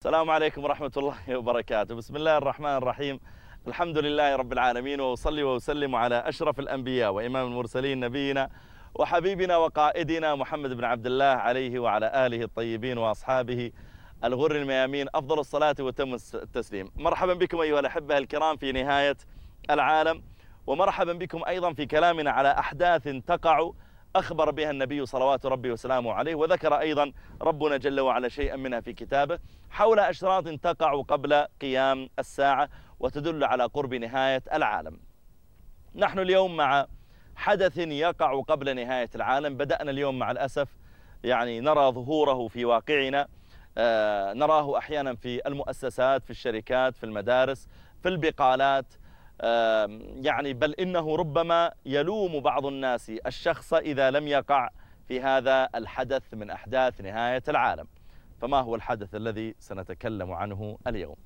السلام عليكم ورحمة الله وبركاته. بسم الله الرحمن الرحيم. الحمد لله رب العالمين، وأصلي وأسلم على أشرف الأنبياء وإمام المرسلين نبينا وحبيبنا وقائدنا محمد بن عبد الله عليه وعلى آله الطيبين وأصحابه الغر الميامين أفضل الصلاة وتم التسليم. مرحبا بكم أيها الأحبة الكرام في نهاية العالم، ومرحبا بكم أيضا في كلامنا على أحداث تقع أخبر بها النبي صلوات ربي وسلامه عليه، وذكر أيضا ربنا جل وعلا شيئا منها في كتابه حول أشراط تقع قبل قيام الساعة وتدل على قرب نهاية العالم. نحن اليوم مع حدث يقع قبل نهاية العالم. بدأنا اليوم مع الأسف نرى ظهوره في واقعنا، نراه أحيانا في المؤسسات، في الشركات، في المدارس، في البقالات، بل إنه ربما يلوم بعض الناس الشخص إذا لم يقع في هذا الحدث من أحداث نهاية العالم. فما هو الحدث الذي سنتكلم عنه اليوم؟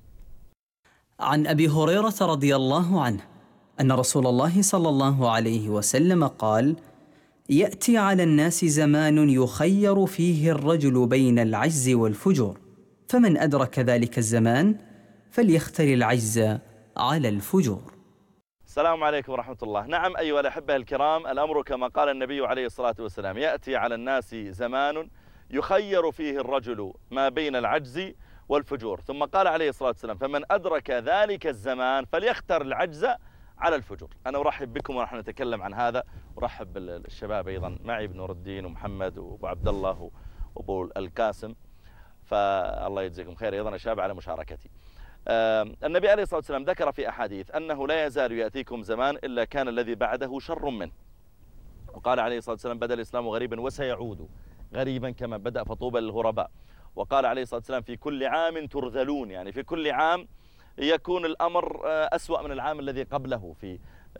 عن أبي هريرة رضي الله عنه أن رسول الله صلى الله عليه وسلم قال: يأتي على الناس زمان يخير فيه الرجل بين العجز والفجور، فمن أدرك ذلك الزمان فليختر العجز على الفجور. السلام عليكم ورحمة الله. نعم أيها الأحبة الكرام، الأمر كما قال النبي عليه الصلاة والسلام: يأتي على الناس زمان يخير فيه الرجل ما بين العجز والفجور، ثم قال عليه الصلاة والسلام: فمن أدرك ذلك الزمان فليختر العجز على الفجور. أنا أرحب بكم ونحن نتكلم عن هذا، أرحب بالشباب أيضا معي ابن نور الدين ومحمد وأبو عبد الله وأبو القاسم، فالله يجزيكم خير أيضا يا شباب على مشاركتي. النبي عليه الصلاة والسلام ذكر في أحاديث أنه لا يزال يأتيكم زمان إلا كان الذي بعده شر منه، وقال عليه الصلاة والسلام: بدأ الإسلام غريبا وسيعود غريبا كما بدأ فطوبى للغرباء. وقال عليه الصلاة والسلام: في كل عام ترذلون، في كل عام يكون الأمر أسوأ من العام الذي قبله في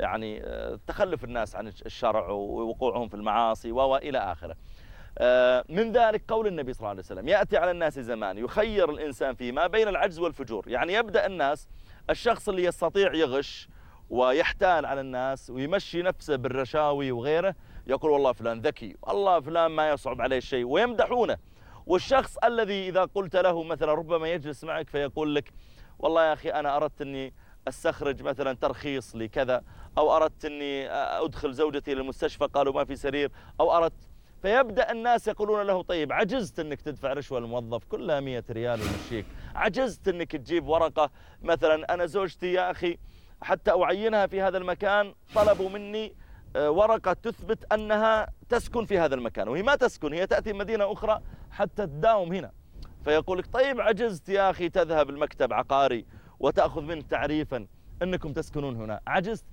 تخلف الناس عن الشرع ووقوعهم في المعاصي وإلى آخره. من ذلك قول النبي صلى الله عليه وسلم: يأتي على الناس زمان يخير الإنسان فيه ما بين العجز والفجور. يبدأ الناس، الشخص اللي يستطيع يغش ويحتال على الناس ويمشي نفسه بالرشاوي وغيره يقول: والله فلان ذكي، والله فلان ما يصعب عليه شيء، ويمدحونه. والشخص الذي إذا قلت له مثلا ربما يجلس معك فيقول لك: والله يا أخي أنا أردت أني أستخرج مثلا ترخيص لكذا، أو أردت أني أدخل زوجتي للمستشفى قالوا ما في سرير، أو أردت. فيبدأ الناس يقولون له: طيب عجزت أنك تدفع رشوة للموظف كلها 100 ريال ويمشيك، عجزت أنك تجيب ورقة مثلا أنا زوجتي يا أخي حتى أعينها في هذا المكان طلبوا مني ورقة تثبت أنها تسكن في هذا المكان وهي ما تسكن، هي تأتي مدينة أخرى حتى تداوم هنا. فيقول لك: طيب عجزت يا أخي تذهب المكتب عقاري وتأخذ منه تعريفا أنكم تسكنون هنا، عجزت.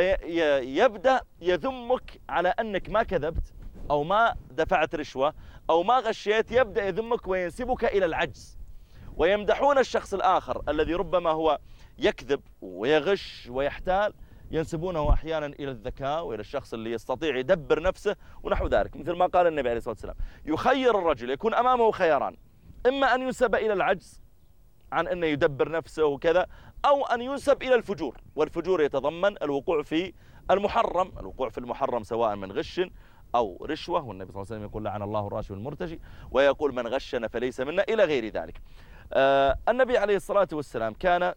فيبدأ يذمك على أنك ما كذبت أو ما دفعت رشوة أو ما غشيت، يبدأ يذمك وينسبك إلى العجز. ويمدحون الشخص الآخر الذي ربما هو يكذب ويغش ويحتال، ينسبونه أحيانا إلى الذكاء وإلى الشخص اللي يستطيع يدبر نفسه ونحو ذلك. مثل ما قال النبي عليه الصلاة والسلام: يخير الرجل، يكون أمامه خياران: إما أن ينسب إلى العجز عن أنه يدبر نفسه وكذا، أو أن ينسب إلى الفجور. والفجور يتضمن الوقوع في المحرم، الوقوع في المحرم سواء من غش أو رشوة، والنبي صلى الله عليه وسلم يقول: لعن الله الراشي والمرتشي، ويقول: من غشنا فليس منا، إلى غير ذلك. النبي عليه الصلاة والسلام كان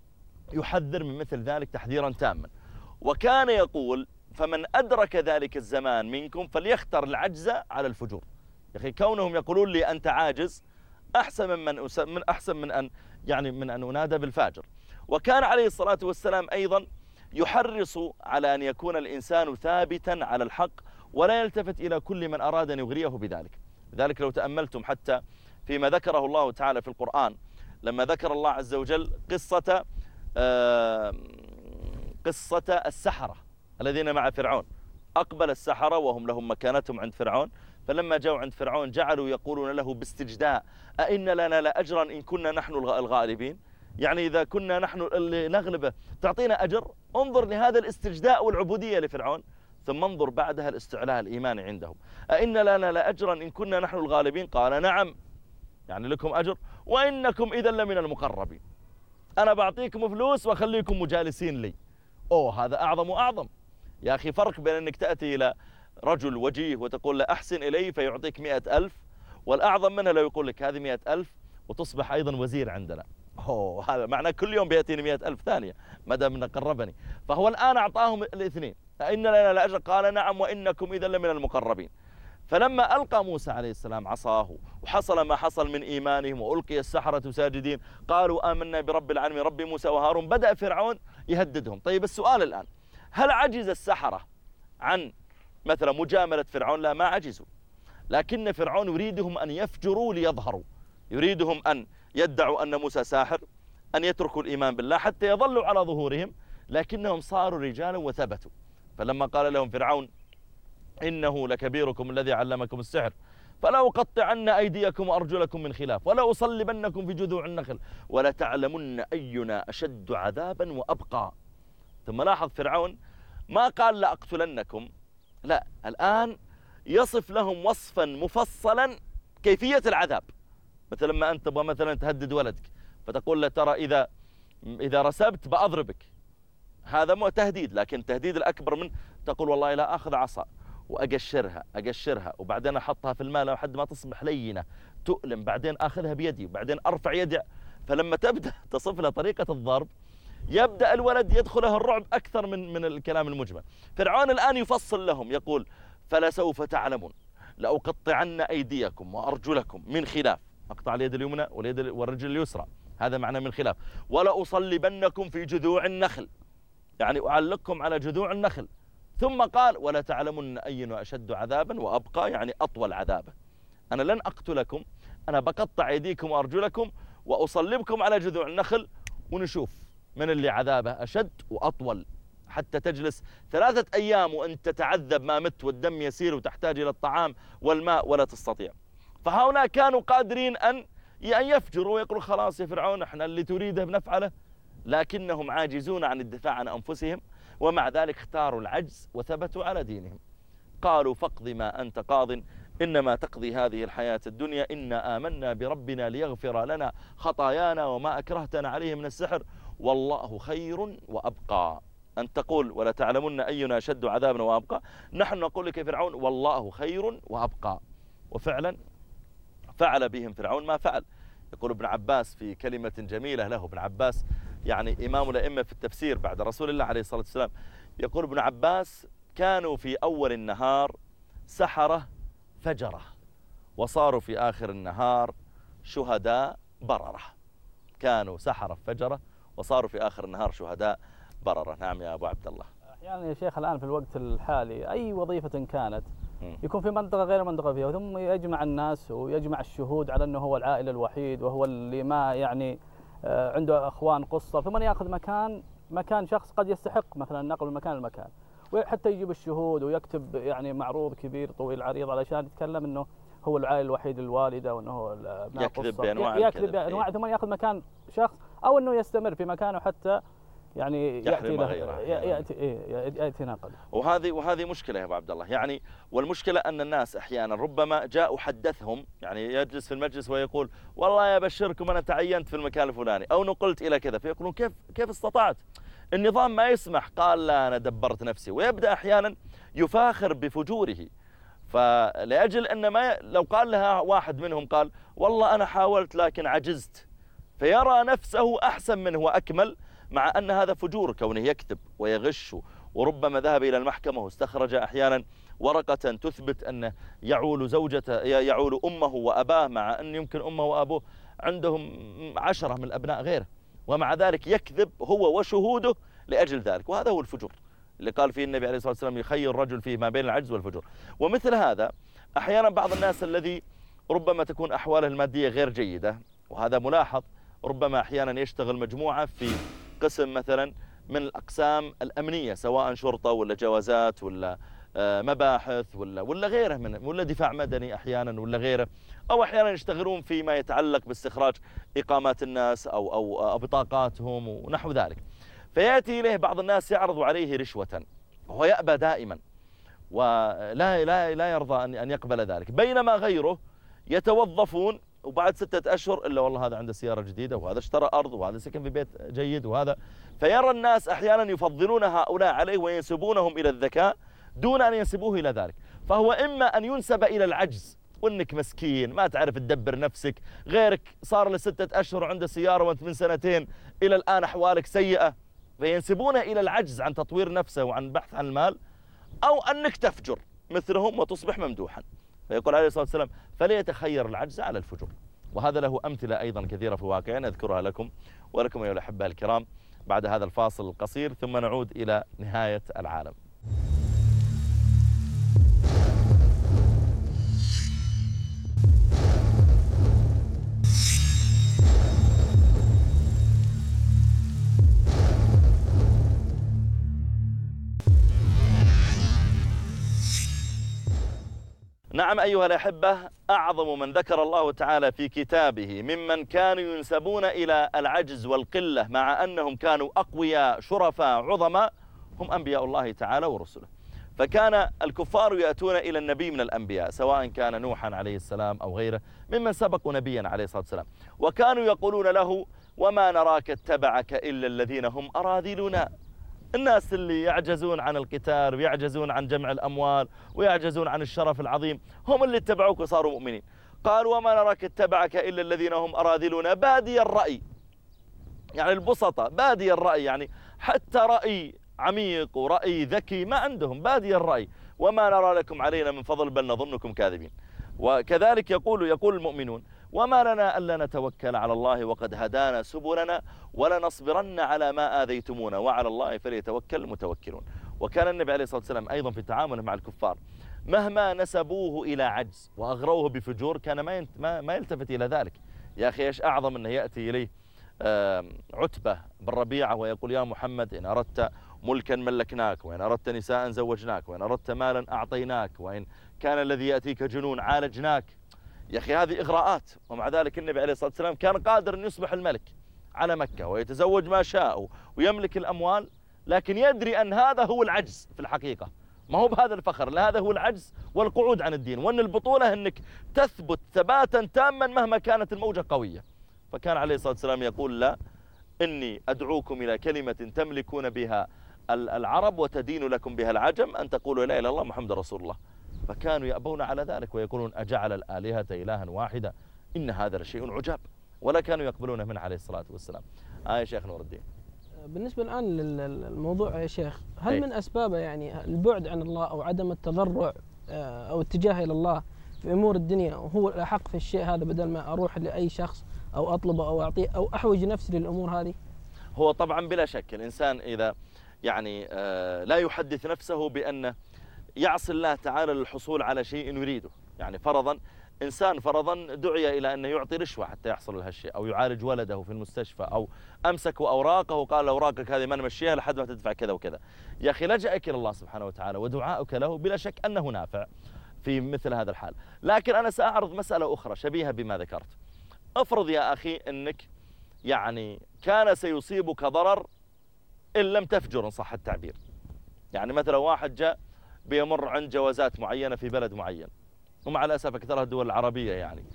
يحذر من مثل ذلك تحذيرا تاما، وكان يقول: فمن أدرك ذلك الزمان منكم فليختر العجز على الفجور. يا أخي كونهم يقولون لي أنت عاجز أحسن من أن من أن أنادى بالفاجر. وكان عليه الصلاة والسلام أيضا يحرص على أن يكون الإنسان ثابتا على الحق ولا يلتفت إلى كل من أراد أن يغريه بذلك. لذلك لو تأملتم حتى فيما ذكره الله تعالى في القرآن، لما ذكر الله عز وجل قصة السحرة الذين مع فرعون، أقبل السحرة وهم لهم مكانتهم عند فرعون، فلما جاءوا عند فرعون جعلوا يقولون له باستجداء: أئن لنا لأجرا إن كنا نحن الغالبين؟ إذا كنا نحن اللي نغلبه تعطينا أجر. انظر لهذا الاستجداء والعبودية لفرعون، ثم انظر بعدها الاستعلاء الإيماني عندهم: أئن لنا لأجرا إن كنا نحن الغالبين؟ قال: نعم، لكم أجر، وإنكم إذا لمن المقربين. أنا بعطيكم فلوس وأخليكم مجالسين لي. هذا أعظم وأعظم. يا أخي فرق بين أنك تأتي إلى رجل وجيه وتقول له أحسن إلي فيعطيك 100,000، والأعظم منها لو يقول لك هذه 100,000 وتصبح أيضا وزير عندنا. هذا معناه كل يوم بيأتيني 100,000 ثانية ما دام أنه قربني. فهو الآن أعطاهم الاثنين، إن لنا لأجر، قال نعم وإنكم إذا لمن المقربين. فلما ألقى موسى عليه السلام عصاه وحصل ما حصل من إيمانهم وألقي السحرة ساجدين قالوا آمنا برب العالمين رب موسى وهارون، بدأ فرعون يهددهم. طيب السؤال الآن، هل عجز السحرة عن مثلا مجاملة فرعون؟ لا، ما عجزوا، لكن فرعون يريدهم أن يفجروا ليظهروا، يريدهم أن يدعوا أن موسى ساحر، أن يتركوا الإيمان بالله حتى يظلوا على ظهورهم، لكنهم صاروا رجالا وثبتوا. فلما قال لهم فرعون إنه لكبيركم الذي علمكم السحر فلأقطعن أيديكم وأرجلكم من خلاف ولأصلبنكم في جذوع النخل ولتعلمن أينا أشد عذابا وأبقى. ثم لاحظ فرعون ما قال لأقتلنكم، لا، الآن يصف لهم وصفا مفصلا كيفية العذاب. مثلا لما أنت تبغى مثلا تهدد ولدك فتقول له ترى إذا رسبت بأضربك، هذا مو تهديد، لكن التهديد الأكبر من تقول والله لا أخذ عصا وأقشرها وبعدين أحطها في الماء لحد ما تصبح لينة تؤلم، بعدين أخذها بيدي وبعدين أرفع يدي. فلما تبدأ تصف له طريقة الضرب يبدأ الولد يدخله الرعب أكثر من الكلام المجمل. فرعون الآن يفصل لهم يقول فلسوف تعلمون لأقطعن أيديكم وأرجلكم من خلاف، أقطع اليد اليمنى والرجل اليسرى، هذا معنى من خلاف، ولأصلبنكم في جذوع النخل، يعني أعلقكم على جذوع النخل. ثم قال ولا تعلمن أينا أشد عذابا وأبقى، يعني أطول عذابا. أنا لن أقتلكم، أنا بقطع أيديكم وأرجلكم وأصلبكم على جذوع النخل ونشوف من اللي عذابه أشد وأطول، حتى تجلس 3 أيام وأنت تتعذب ما مت والدم يسير وتحتاج إلى الطعام والماء ولا تستطيع. فهؤلاء كانوا قادرين أن يفجروا ويقولوا خلاص يا فرعون احنا اللي تريده بنفعله، لكنهم عاجزون عن الدفاع عن أنفسهم، ومع ذلك اختاروا العجز وثبتوا على دينهم. قالوا فاقض ما أنت قاض إنما تقضي هذه الحياة الدنيا إنا آمنا بربنا ليغفر لنا خطايانا وما أكرهتنا عليه من السحر والله خير وأبقى. أن تقول ولا تعلمن أينا أشد عذابا وأبقى، نحن نقول لك يا فرعون والله خير وأبقى. وفعلا فعل بهم فرعون ما فعل. يقول ابن عباس في كلمة جميلة له، ابن عباس يعني إمام الأئمة في التفسير بعد رسول الله عليه الصلاة والسلام، يقول ابن عباس كانوا في أول النهار سحرة فجرة وصاروا في آخر النهار شهداء بررة. كانوا سحرة فجرة وصاروا في آخر النهار شهداء بررة. نعم يا أبو عبد الله. أحيانا يا شيخ الآن في الوقت الحالي أي وظيفة كانت يكون في منطقة غير منطقة فيها، ثم يجمع الناس ويجمع الشهود على أنه هو العائل الوحيد وهو اللي ما يعني عنده أخوان قصة، ثم يأخذ مكان شخص قد يستحق مثلا نقل من مكان لمكان، وحتى يجيب الشهود ويكتب يعني معروض كبير طويل عريض علشان يتكلم أنه هو العائل الوحيد الوالدة وأنه هو يكذب بأنواع يكذب بأنواع ثم يأخذ مكان شخص أو أنه يستمر في مكانه حتى يعني يأتي ناقل. وهذه مشكلة يا أبو عبد الله. يعني والمشكلة أن الناس أحيانا ربما جاء وحدثهم، يعني يجلس في المجلس ويقول والله يا بشركم أنا تعينت في المكان الفلاني أو نقلت إلى كذا، فيقولون كيف استطعت؟ النظام ما يسمح. قال لا أنا دبرت نفسي، ويبدأ أحيانا يفاخر بفجوره. فلأجل أن لو قال لها واحد منهم قال والله أنا حاولت لكن عجزت، فيرى نفسه أحسن منه وأكمل، مع أن هذا فجور كونه يكتب ويغش. وربما ذهب إلى المحكمة واستخرج أحيانا ورقة تثبت أنه يعول أمه وأباه، مع أن يمكن أمه وأبوه عندهم 10 من الأبناء غيره، ومع ذلك يكذب هو وشهوده لأجل ذلك. وهذا هو الفجور اللي قال فيه النبي عليه الصلاة والسلام يخير الرجل فيه ما بين العجز والفجور. ومثل هذا أحيانا بعض الناس الذي ربما تكون أحواله المادية غير جيدة، وهذا ملاحظ، ربما أحيانا يشتغل مجموعة في قسم مثلا من الأقسام الأمنية، سواء شرطة ولا جوازات ولا مباحث ولا غيره ولا دفاع مدني أحيانا ولا غيره، أو أحيانا يشتغلون فيما يتعلق باستخراج إقامات الناس أو بطاقاتهم ونحو ذلك. فيأتي إليه بعض الناس يعرض عليه رشوة وهو يأبى دائما ولا يرضى أن يقبل ذلك، بينما غيره يتوظفون وبعد 6 أشهر إلا والله هذا عنده سيارة جديدة وهذا اشترى أرض وهذا سكن في بيت جيد وهذا. فيرى الناس أحيانا يفضلون هؤلاء عليه وينسبونهم إلى الذكاء دون أن ينسبوه إلى ذلك. فهو إما أن ينسب إلى العجز وأنك مسكين ما تعرف تدبر نفسك، غيرك صار له 6 أشهر عنده سيارة وأنت من 2 إلى الآن أحوالك سيئة، فينسبونه إلى العجز عن تطوير نفسه وعن البحث عن المال، أو أنك تفجر مثلهم وتصبح ممدوحا. فيقول عليه الصلاة والسلام فليتخير العجز على الفجور. وهذا له أمثلة أيضا كثيرة في واقعنا أذكرها لكم ولكم أيها الأحبة الكرام بعد هذا الفاصل القصير، ثم نعود إلى نهاية العالم. نعم أيها الأحبة، أعظم من ذكر الله تعالى في كتابه ممن كانوا ينسبون إلى العجز والقلة مع أنهم كانوا أقوياء شرفاء عظماء هم أنبياء الله تعالى ورسله. فكان الكفار يأتون إلى النبي من الأنبياء سواء كان نوحا عليه السلام أو غيره ممن سبقوا نبيا عليه الصلاة والسلام، وكانوا يقولون له وما نراك اتبعك إلا الذين هم أراذلنا. الناس اللي يعجزون عن القتال ويعجزون عن جمع الأموال ويعجزون عن الشرف العظيم هم اللي اتبعوك وصاروا مؤمنين. قال وما نراك اتبعك إلا الذين هم أراذلنا بادي الرأي، يعني البسطة بادي الرأي، يعني حتى رأي عميق ورأي ذكي ما عندهم، بادي الرأي، وما نرى لكم علينا من فضل بل نظنكم كاذبين. وكذلك يقول المؤمنون وما لنا ألا نتوكل على الله وقد هدانا سبلنا ولنصبرن على ما آذيتمونا وعلى الله فليتوكل المتوكلون. وكان النبي عليه الصلاة والسلام أيضا في تعامله مع الكفار مهما نسبوه إلى عجز وأغروه بفجور كان ما يلتفت إلى ذلك. يا أخي إيش أعظم أنه يأتي إليه عتبة بن ربيعة ويقول يا محمد إن أردت ملكا ملكناك، وإن أردت نساء زوجناك، وإن أردت مالا أعطيناك، وإن كان الذي يأتيك جنون عالجناك. يا أخي هذه إغراءات، ومع ذلك النبي عليه الصلاة والسلام كان قادر أن يصبح الملك على مكة ويتزوج ما شاء ويملك الأموال، لكن يدري أن هذا هو العجز في الحقيقة، ما هو بهذا الفخر، لا هذا هو العجز والقعود عن الدين، وأن البطولة أنك تثبت ثباتا تاما مهما كانت الموجة قوية. فكان عليه الصلاة والسلام يقول لا إني أدعوكم إلى كلمة تملكون بها العرب وتدين لكم بها العجم أن تقولوا لا إله إلا الله محمد رسول الله. فكانوا يأبون على ذلك ويقولون أجعل الآلهة إلها واحدة إن هذا لشيء عجاب، ولا كانوا يقبلونه من عليه الصلاة والسلام. يا شيخ نور الدين، بالنسبة الآن للموضوع يا شيخ، هل من أسبابه يعني البعد عن الله أو عدم التضرع أو اتجاه إلى الله في أمور الدنيا وهو الأحق في الشيء هذا بدل ما أروح لأي شخص أو أطلبه أو أعطيه أو أحوج نفسي للأمور هذه؟ هو طبعا بلا شك الإنسان إذا يعني لا يحدث نفسه بأنه يعصي الله تعالى للحصول على شيء يريده، يعني فرضا إنسان فرضا دعي إلى أنه يعطي رشوة حتى يحصل له هالشيء، أو يعالج ولده في المستشفى، أو أمسكوا أوراقه وقال أوراقك هذه ما نمشيها لحد ما تدفع كذا وكذا. يا أخي لجأك إلى الله سبحانه وتعالى ودعاؤك له بلا شك أنه نافع في مثل هذا الحال. لكن أنا سأعرض مسألة أخرى شبيهة بما ذكرت. أفرض يا أخي أنك يعني كان سيصيبك ضرر إن لم تفجر إن صح التعبير. يعني مثلا واحد جاء بيمر عند جوازات معينة في بلد معين، ومع الأسف أكثرها الدول العربية يعني،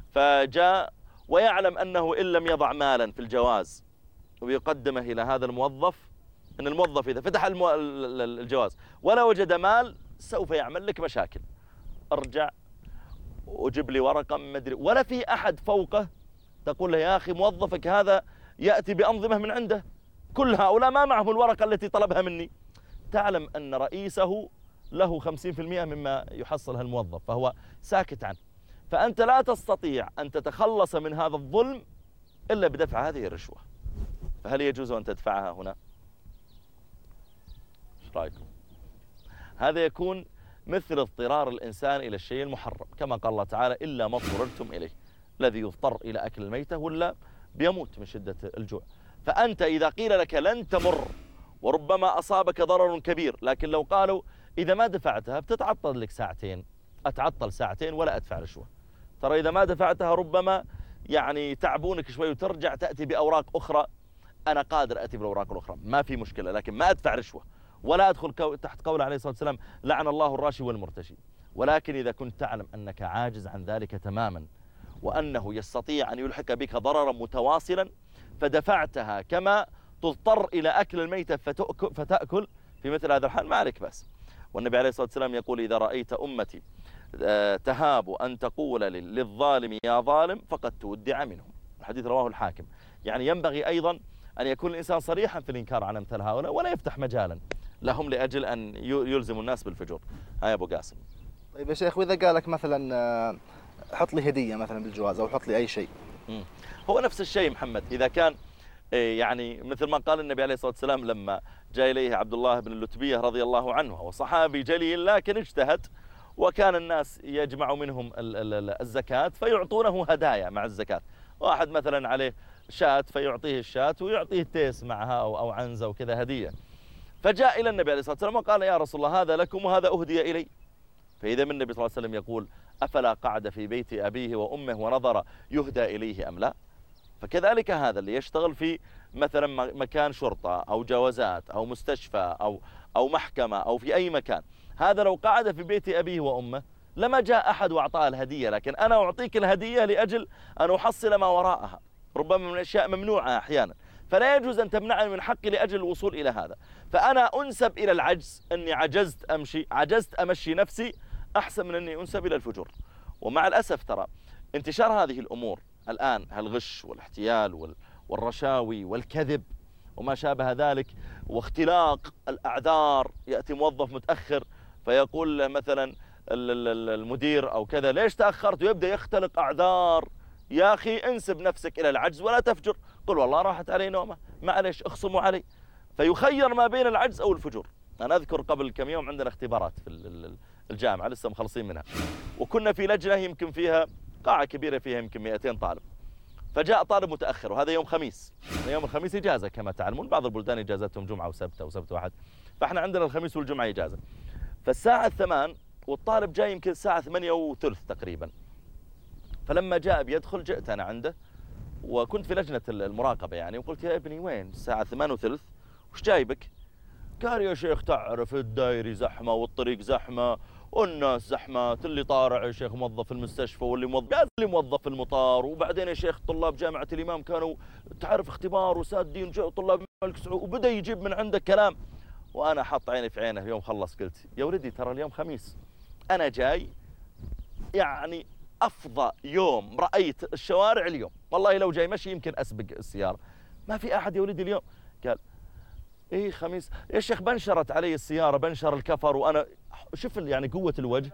فجاء ويعلم أنه إن لم يضع مالا في الجواز ويقدمه إلى هذا الموظف، أن الموظف إذا فتح الجواز ولا وجد مال سوف يعمل لك مشاكل. ارجع وجيب لي ورقة مدري، ولا في أحد فوقه تقول له يا أخي موظفك هذا يأتي بأنظمة من عنده، كل هؤلاء ما معهم الورقة التي طلبها مني. تعلم أن رئيسه له 50% مما يحصلها الموظف فهو ساكت عنه، فأنت لا تستطيع أن تتخلص من هذا الظلم إلا بدفع هذه الرشوة. فهل يجوز أن تدفعها هنا؟ ايش رأيكم؟ هذا يكون مثل اضطرار الإنسان إلى الشيء المحرم، كما قال الله تعالى إلا ما اضطررتم إليه، الذي يضطر إلى أكل الميتة ولا بيموت من شدة الجوع. فأنت إذا قيل لك لن تمر وربما أصابك ضرر كبير، لكن لو قالوا إذا ما دفعتها بتتعطل لك ساعتين، أتعطل ساعتين ولا أدفع رشوة. ترى إذا ما دفعتها ربما يعني تعبونك شوي وترجع تأتي بأوراق أخرى، أنا قادر أتي بالأوراق الأخرى ما في مشكلة، لكن ما أدفع رشوة ولا أدخل تحت قول عليه الصلاة والسلام لعن الله الراشي والمرتشي. ولكن إذا كنت تعلم أنك عاجز عن ذلك تماما وأنه يستطيع أن يلحق بك ضررا متواصلا فدفعتها كما تضطر إلى أكل الميتة فتأكل في مثل هذا الحال ما عليك بس. والنبي عليه الصلاة والسلام يقول إذا رأيت أمتي تهاب أن تقول للظالم يا ظالم فقد تودع منه. الحديث رواه الحاكم. يعني ينبغي أيضا أن يكون الإنسان صريحا في الإنكار عن أمثال هؤلاء ولا يفتح مجالا لهم لأجل أن يلزموا الناس بالفجور. هاي أبو قاسم. طيب يا شيخ، وإذا قالك مثلا حط لي هدية مثلا بالجواز أو حط لي أي شيء؟ هو نفس الشيء محمد. إذا كان يعني مثل ما قال النبي عليه الصلاة والسلام لما جاء إليه عبد الله بن اللتبية رضي الله عنه، هو صحابي جليل لكن اجتهد، وكان الناس يجمع منهم الزكاة فيعطونه هدايا مع الزكاة. واحد مثلا عليه شاة فيعطيه الشاة ويعطيه تيس معها أو عنزة وكذا هدية. فجاء إلى النبي عليه الصلاة والسلام وقال يا رسول الله هذا لكم وهذا أهدي إلي. فإذا من النبي صلى الله عليه وسلم يقول أفلا قعد في بيت أبيه وأمه ونظر يهدى إليه أم لا؟ فكذلك هذا اللي يشتغل في مثلا مكان شرطة أو جوازات أو مستشفى أو محكمة أو في أي مكان، هذا لو قعد في بيت أبيه وأمه لما جاء أحد وأعطاه الهدية، لكن أنا أعطيك الهدية لأجل أن أحصل ما وراءها، ربما من أشياء ممنوعة أحيانا، فلا يجوز أن تمنعني من حقي لأجل الوصول إلى هذا. فأنا أنسب إلى العجز، أني عجزت أمشي نفسي أحسن من أني أنسب إلى الفجور. ومع الأسف ترى انتشار هذه الأمور الآن، الغش والاحتيال والرشاوي والكذب وما شابه ذلك، واختلاق الأعذار. يأتي موظف متأخر فيقول مثلا المدير أو كذا ليش تأخرت، ويبدأ يختلق أعذار. يا أخي انسب نفسك إلى العجز ولا تفجر، قل والله راحت علي نومة معليش اخصموا علي. فيخير ما بين العجز أو الفجور. أنا أذكر قبل كم يوم عندنا اختبارات في الجامعة لسه مخلصين منها، وكنا في لجنة يمكن فيها قاعة كبيرة فيها يمكن 200 طالب. فجاء طالب متأخر، وهذا يوم خميس، يوم الخميس إجازة كما تعلمون، بعض البلدان إجازتهم جمعة وسبت أو سبت واحد، فإحنا عندنا الخميس والجمعة إجازة. فالساعة 8 والطالب جاي يمكن الساعة 8:30 تقريبا. فلما جاء بيدخل جئت أنا عنده وكنت في لجنة المراقبة يعني، وقلت يا ابني وين الساعة 8:30 وش جايبك؟ قال يا شيخ تعرف الدايري زحمة والطريق زحمة والناس زحمات، اللي طارع يا شيخ موظف في المستشفى واللي موظف في المطار، وبعدين يا شيخ طلاب جامعة الإمام كانوا تعرف اختبار وسادين، جاء طلاب الملك سعود، وبدأ يجيب من عنده كلام. وأنا حط عيني في عينه يوم خلص قلت يا ولدي ترى اليوم خميس، أنا جاي يعني أفضى يوم رأيت الشوارع اليوم، والله لو جاي مشي يمكن أسبق السيارة، ما في أحد يا ولدي اليوم. قال إيه خميس يا شيخ، بنشرت علي السيارة، بنشر الكفر، وأنا شوف يعني قوة الوجه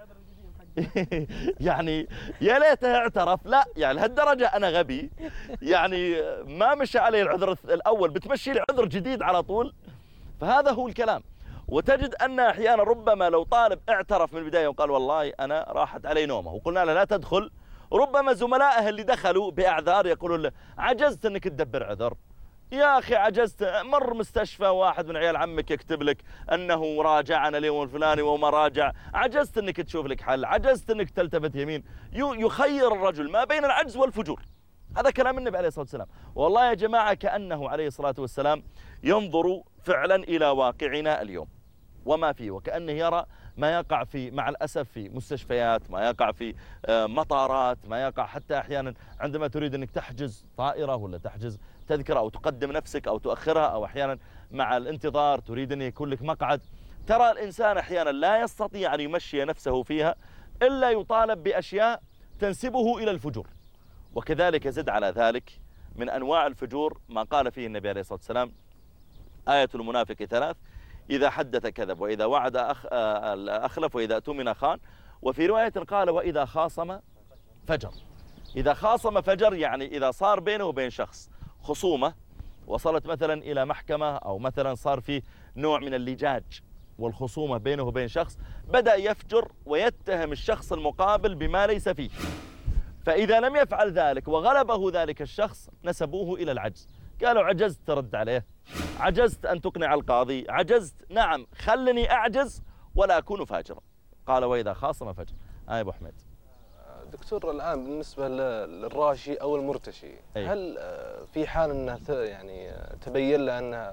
يعني يا ليته اعترف. لا يعني لهالدرجة أنا غبي يعني ما مشى علي العذر الأول، بتمشي لي عذر جديد على طول. فهذا هو الكلام. وتجد أن أحيانا ربما لو طالب اعترف من البداية وقال والله أنا راحت علي نومه وقلنا له لا تدخل، ربما زملائه اللي دخلوا بأعذار يقولون له عجزت أنك تدبر عذر يا أخي، عجزت، مر مستشفى واحد من عيال عمك يكتب لك أنه راجعنا اليوم الفلاني وما راجع، عجزت أنك تشوف لك حل، عجزت أنك تلتفت يمين. يخير الرجل ما بين العجز والفجور. هذا كلام النبي عليه الصلاة والسلام. والله يا جماعة كأنه عليه الصلاة والسلام ينظر فعلا إلى واقعنا اليوم وما فيه، وكأنه يرى ما يقع في مع الأسف في مستشفيات، ما يقع في مطارات، ما يقع حتى أحيانا عندما تريد أنك تحجز طائرة ولا تحجز تذكرة أو تقدم نفسك أو تؤخرها، أو أحيانا مع الانتظار تريد أن يكون لك مقعد، ترى الإنسان أحيانا لا يستطيع أن يمشي نفسه فيها إلا يطالب بأشياء تنسبه إلى الفجور. وكذلك يزد على ذلك من أنواع الفجور ما قال فيه النبي عليه الصلاة والسلام آية المنافق 3: إذا حدث كذب، وإذا وعد أخلف، وإذا اؤتمن خان، وفي رواية قال وإذا خاصم فجر. إذا خاصم فجر يعني إذا صار بينه وبين شخص خصومة وصلت مثلا إلى محكمة، أو مثلا صار فيه نوع من اللجاج والخصومة بينه وبين شخص، بدأ يفجر ويتهم الشخص المقابل بما ليس فيه. فإذا لم يفعل ذلك وغلبه ذلك الشخص نسبوه إلى العجز، قالوا عجزت ترد عليه، عجزت أن تقنع القاضي، عجزت، نعم خلني أعجز ولا أكون فاجرا. قال وإذا خاصم فجر. أبو حميد. دكتور الآن بالنسبة للراشي أو المرتشي، هل في حال أنه يعني تبين له أنه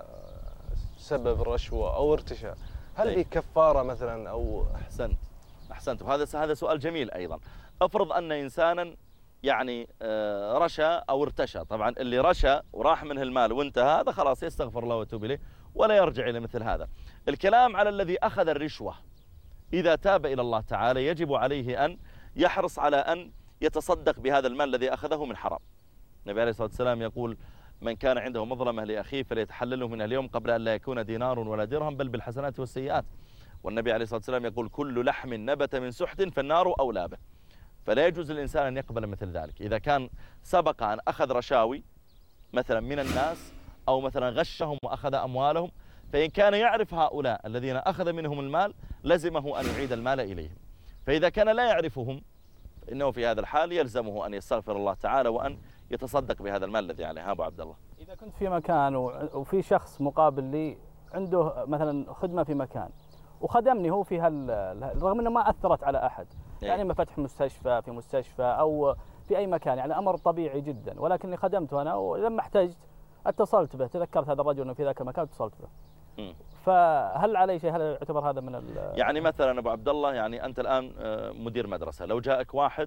سبب رشوة أو ارتشى، هل في كفارة مثلا أو؟ أحسنت. وهذا سؤال جميل أيضا. أفرض أن إنسانا يعني رشى أو ارتشى، طبعا اللي رشى وراح منه المال وانتهى هذا خلاص يستغفر الله ويتوب إليه ولا يرجع إلى مثل هذا. الكلام على الذي أخذ الرشوة، إذا تاب إلى الله تعالى يجب عليه أن يحرص على أن يتصدق بهذا المال الذي أخذه من حرام. النبي عليه الصلاة والسلام يقول: من كان عنده مظلمة لأخيه فليتحلله من اليوم قبل أن لا يكون دينار ولا درهم بل بالحسنات والسيئات. والنبي عليه الصلاة والسلام يقول: كل لحم نبت من سحت فالنار أولى به. فلا يجوز للإنسان أن يقبل مثل ذلك. إذا كان سبق أن أخذ رشاوي مثلا من الناس أو مثلا غشهم وأخذ أموالهم، فإن كان يعرف هؤلاء الذين أخذ منهم المال لزمه أن يعيد المال إليهم. فإذا كان لا يعرفهم فإنه في هذا الحال يلزمه أن يستغفر الله تعالى وأن يتصدق بهذا المال الذي عليه. أبو عبد الله، إذا كنت في مكان وفي شخص مقابل لي عنده مثلا خدمة في مكان وخدمني هو في رغم أنه ما أثرت على أحد، يعني إما فتح مستشفى في مستشفى أو في أي مكان، يعني أمر طبيعي جدا، ولكني خدمته أنا ولما احتجت اتصلت به، تذكرت هذا الرجل أنه في ذاك المكان اتصلت به. فهل علي شيء؟ هل يعتبر هذا من يعني مثلا أبو عبد الله، يعني أنت الآن مدير مدرسة، لو جاءك واحد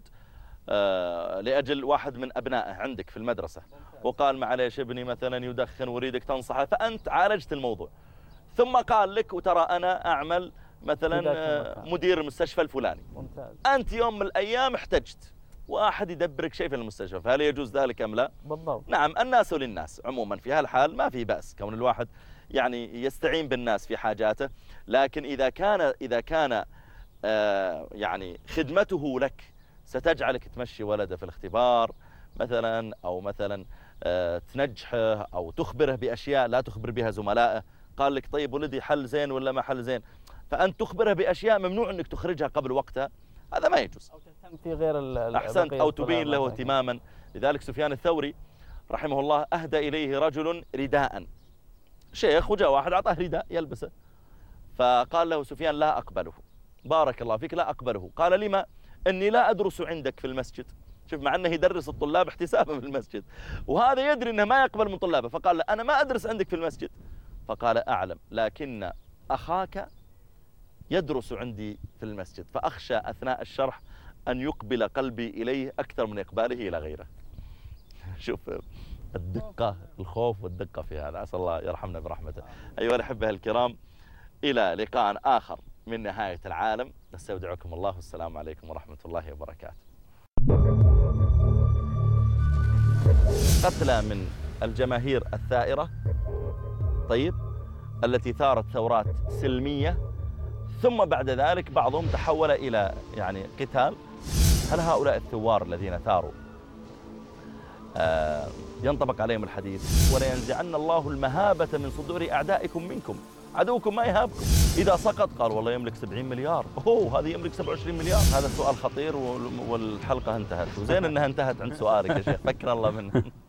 لأجل واحد من أبنائه عندك في المدرسة وقال: معليش ابني مثلا يدخن وأريدك تنصحه، فأنت عالجت الموضوع، ثم قال لك: وترى أنا أعمل مثلا مدير المستشفى الفلاني. ممتاز. أنت يوم من الأيام احتجت واحد يدبرك شيء في المستشفى، فهل يجوز ذلك أم لا؟ بالضبط. نعم، الناس للناس عموما، في هالحال ما في بأس كون الواحد يعني يستعين بالناس في حاجاته، لكن إذا كان يعني خدمته لك ستجعلك تمشي ولده في الاختبار مثلا، أو مثلا تنجحه أو تخبره بأشياء لا تخبر بها زملائه، قال لك: طيب ولدي حل زين ولا ما حل زين، فأنت تخبره بأشياء ممنوع أنك تخرجها قبل وقتها، هذا ما يجوز. أو تهتم في غير أحسنت، أو تبين له اهتماما. لذلك سفيان الثوري رحمه الله أهدى إليه رجل رداء، شيخ، وجاء واحد أعطاه رداء يلبسه، فقال له سفيان: لا أقبله. بارك الله فيك، لا أقبله. قال: لما؟ إني لا أدرس عندك في المسجد. شوف، مع أنه يدرس الطلاب احتسابا في المسجد، وهذا يدري أنه ما يقبل من طلابه، فقال له: أنا ما أدرس عندك في المسجد. فقال: أعلم، لكن أخاك يدرس عندي في المسجد، فأخشى أثناء الشرح أن يقبل قلبي إليه أكثر من إقباله إلى غيره. شوف الدقة، الخوف والدقة في هذا، عسى الله يرحمنا برحمته. أيها الأحبة الكرام، إلى لقاء آخر من نهاية العالم، نستودعكم الله، والسلام عليكم ورحمة الله وبركاته. قتلى من الجماهير الثائرة، طيب، التي ثارت ثورات سلمية، ثم بعد ذلك بعضهم تحول إلى يعني قتال. هل هؤلاء الثوار الذين ثاروا ينطبق عليهم الحديث: ولينزعن الله المهابة من صدور أعدائكم منكم؟ عدوكم ما يهابكم. إذا سقط قال: والله يملك 70 مليار، هذه يملك 27 مليار. هذا سؤال خطير، والحلقة انتهت، وزين أنها انتهت عند سؤالك يا شيخ، فكر الله منه.